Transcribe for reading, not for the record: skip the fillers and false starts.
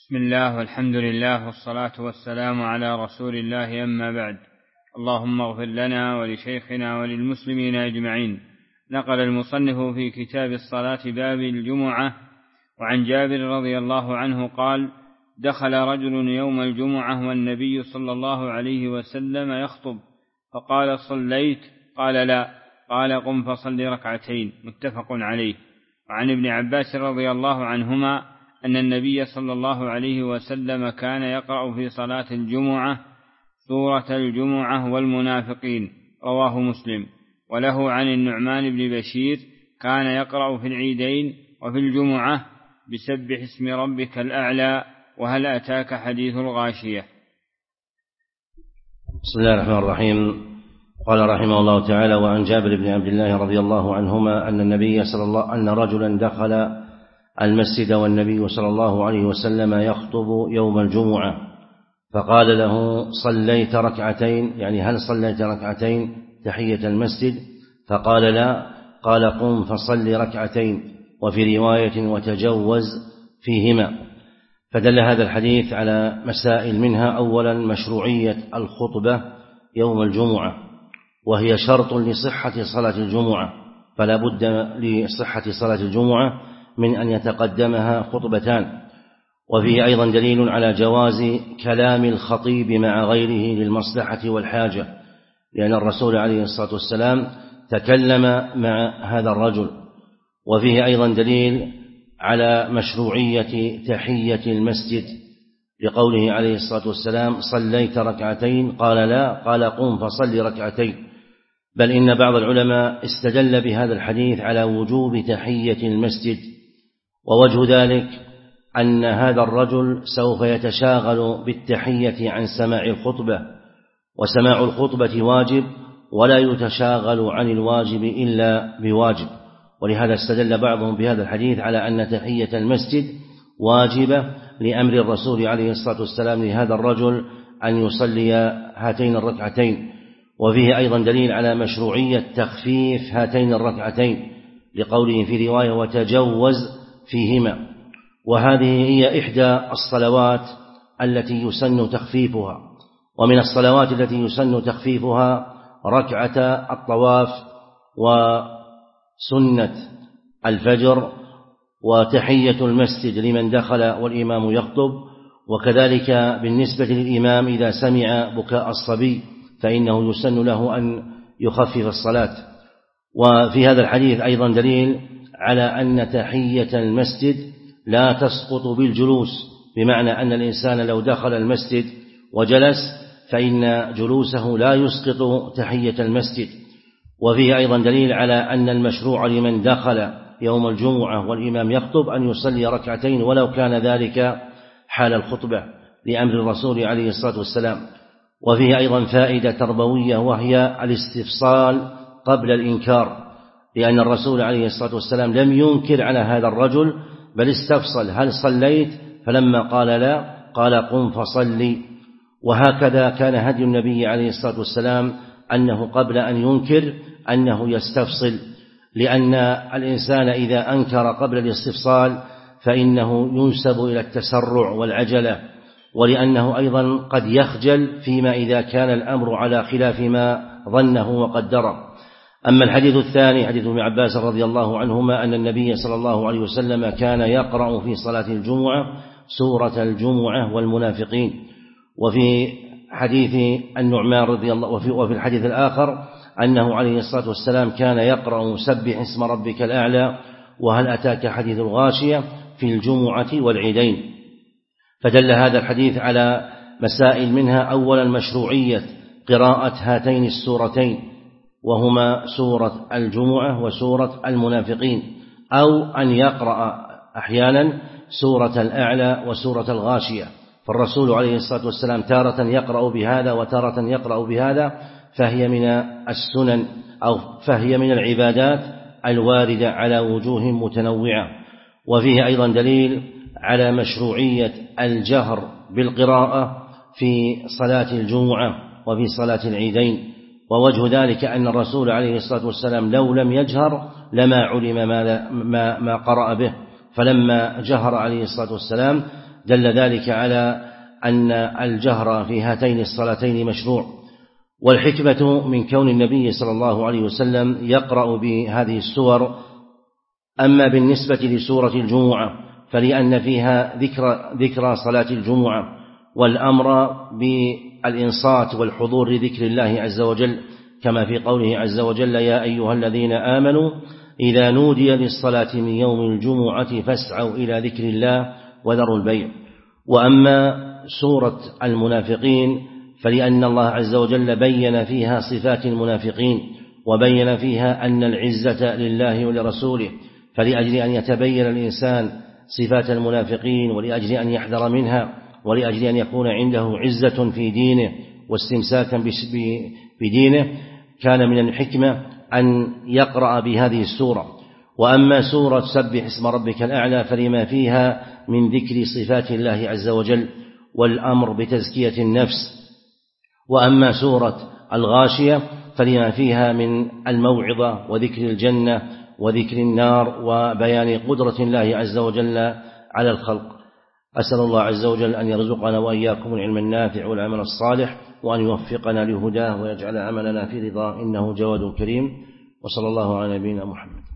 بسم الله والحمد لله والصلاة والسلام على رسول الله، أما بعد. اللهم اغفر لنا ولشيخنا وللمسلمين أجمعين. نقل المصنف في كتاب الصلاة باب الجمعة وعن جابر رضي الله عنه قال: دخل رجل يوم الجمعة والنبي صلى الله عليه وسلم يخطب، فقال: صليت؟ قال: لا. قال: قم فصل ركعتين. متفق عليه. وعن ابن عباس رضي الله عنهما أن النبي صلى الله عليه وسلم كان يقرأ في صلاة الجمعة سورة الجمعة والمنافقين، رواه مسلم. وله عن النعمان بن بشير كان يقرأ في العيدين وفي الجمعة بسبح اسم ربك الأعلى وهل أتاك حديث الغاشية. بسم الله الرحمن الرحيم. قال رحمه الله تعالى: وعن جابر بن عبد الله رضي الله عنهما أن رجلا دخل المسجد والنبي صلى الله عليه وسلم يخطب يوم الجمعة، فقال له: صليت ركعتين؟ يعني هل صليت ركعتين تحية المسجد؟ فقال: لا. قال: قم فصل ركعتين. وفي رواية: وتجوز فيهما. فدل هذا الحديث على مسائل، منها أولا مشروعية الخطبة يوم الجمعة، وهي شرط لصحة صلاة الجمعة، فلا بد لصحة صلاة الجمعة من أن يتقدمها خطبتان. وفيه أيضا دليل على جواز كلام الخطيب مع غيره للمصلحة والحاجة، لأن الرسول عليه الصلاة والسلام تكلم مع هذا الرجل. وفيه أيضا دليل على مشروعية تحية المسجد، لقوله عليه الصلاة والسلام: صليت ركعتين؟ قال: لا. قال: قم فصل ركعتين. بل إن بعض العلماء استدل بهذا الحديث على وجوب تحية المسجد، ووجه ذلك أن هذا الرجل سوف يتشاغل بالتحية عن سماع الخطبة، وسماع الخطبة واجب، ولا يتشاغل عن الواجب إلا بواجب. ولهذا استدل بعضهم بهذا الحديث على أن تحية المسجد واجبة لأمر الرسول عليه الصلاة والسلام لهذا الرجل أن يصلي هاتين الركعتين. وفيه أيضا دليل على مشروعية تخفيف هاتين الركعتين، لقوله في رواية: وتجوز فيهما. وهذه هي إحدى الصلوات التي يسن تخفيفها. ومن الصلوات التي يسن تخفيفها ركعة الطواف وسنة الفجر وتحية المسجد لمن دخل والإمام يخطب. وكذلك بالنسبة للإمام إذا سمع بكاء الصبي فإنه يسن له أن يخفف الصلاة. وفي هذا الحديث أيضا دليل على أن تحية المسجد لا تسقط بالجلوس، بمعنى أن الإنسان لو دخل المسجد وجلس فإن جلوسه لا يسقط تحية المسجد. وفيه أيضا دليل على أن المشروع لمن دخل يوم الجمعة والإمام يخطب أن يصلي ركعتين ولو كان ذلك حال الخطبة، لأمر الرسول عليه الصلاة والسلام. وفيه أيضا فائدة تربوية، وهي الاستفصال قبل الإنكار، لأن الرسول عليه الصلاة والسلام لم ينكر على هذا الرجل، بل استفصل: هل صليت؟ فلما قال لا قال: قم فصلي. وهكذا كان هدي النبي عليه الصلاة والسلام أنه قبل أن ينكر أنه يستفصل، لأن الإنسان إذا أنكر قبل الاستفصال فإنه ينسب إلى التسرع والعجلة، ولأنه أيضا قد يخجل فيما إذا كان الأمر على خلاف ما ظنه وقدره. أما الحديث الثاني حديث ابن عباس رضي الله عنهما أن النبي صلى الله عليه وسلم كان يقرأ في صلاة الجمعة سورة الجمعة والمنافقين. وفي حديث النعمان رضي الله وفي الحديث الآخر أنه عليه الصلاة والسلام كان يقرأ سبح اسم ربك الأعلى وهل أتاك حديث الغاشية في الجمعة والعيدين. فدل هذا الحديث على مسائل، منها أولا مشروعية قراءة هاتين السورتين، وهما سورة الجمعة وسورة المنافقين، أو أن يقرأ أحيانا سورة الأعلى وسورة الغاشية. فالرسول عليه الصلاة والسلام تارة يقرأ بهذا وتارة يقرأ بهذا، فهي من السنن أو فهي من العبادات الواردة على وجوه متنوعة. وفيه أيضا دليل على مشروعية الجهر بالقراءة في صلاة الجمعة وفي صلاة العيدين. ووجه ذلك أن الرسول عليه الصلاة والسلام لو لم يجهر لما علم ما قرأ به، فلما جهر عليه الصلاة والسلام دل ذلك على أن الجهر في هاتين الصلاتين مشروع. والحكمة من كون النبي صلى الله عليه وسلم يقرأ بهذه السور أما بالنسبة لسورة الجمعة فلأن فيها ذكر صلاة الجمعة والأمر بالإنصات والحضور لذكر الله عز وجل، كما في قوله عز وجل: يا أيها الذين آمنوا إذا نودي للصلاة من يوم الجمعة فاسعوا إلى ذكر الله وذروا البيع. وأما سورة المنافقين فلأن الله عز وجل بين فيها صفات المنافقين وبين فيها أن العزة لله ولرسوله، فلأجل أن يتبين الإنسان صفات المنافقين ولأجل أن يحذر منها ولأجل أن يكون عنده عزة في دينه واستمساكا بدينه كان من الحكمة أن يقرأ بهذه السورة. وأما سورة سبح اسم ربك الأعلى فلما فيها من ذكر صفات الله عز وجل والأمر بتزكية النفس. وأما سورة الغاشية فلما فيها من الموعظة وذكر الجنة وذكر النار وبيان قدرة الله عز وجل على الخلق. أسأل الله عز وجل أن يرزقنا وإياكم العلم النافع والعمل الصالح، وأن يوفقنا لهداه ويجعل عملنا في رضاه إنه جواد كريم. وصلى الله على نبينا محمد.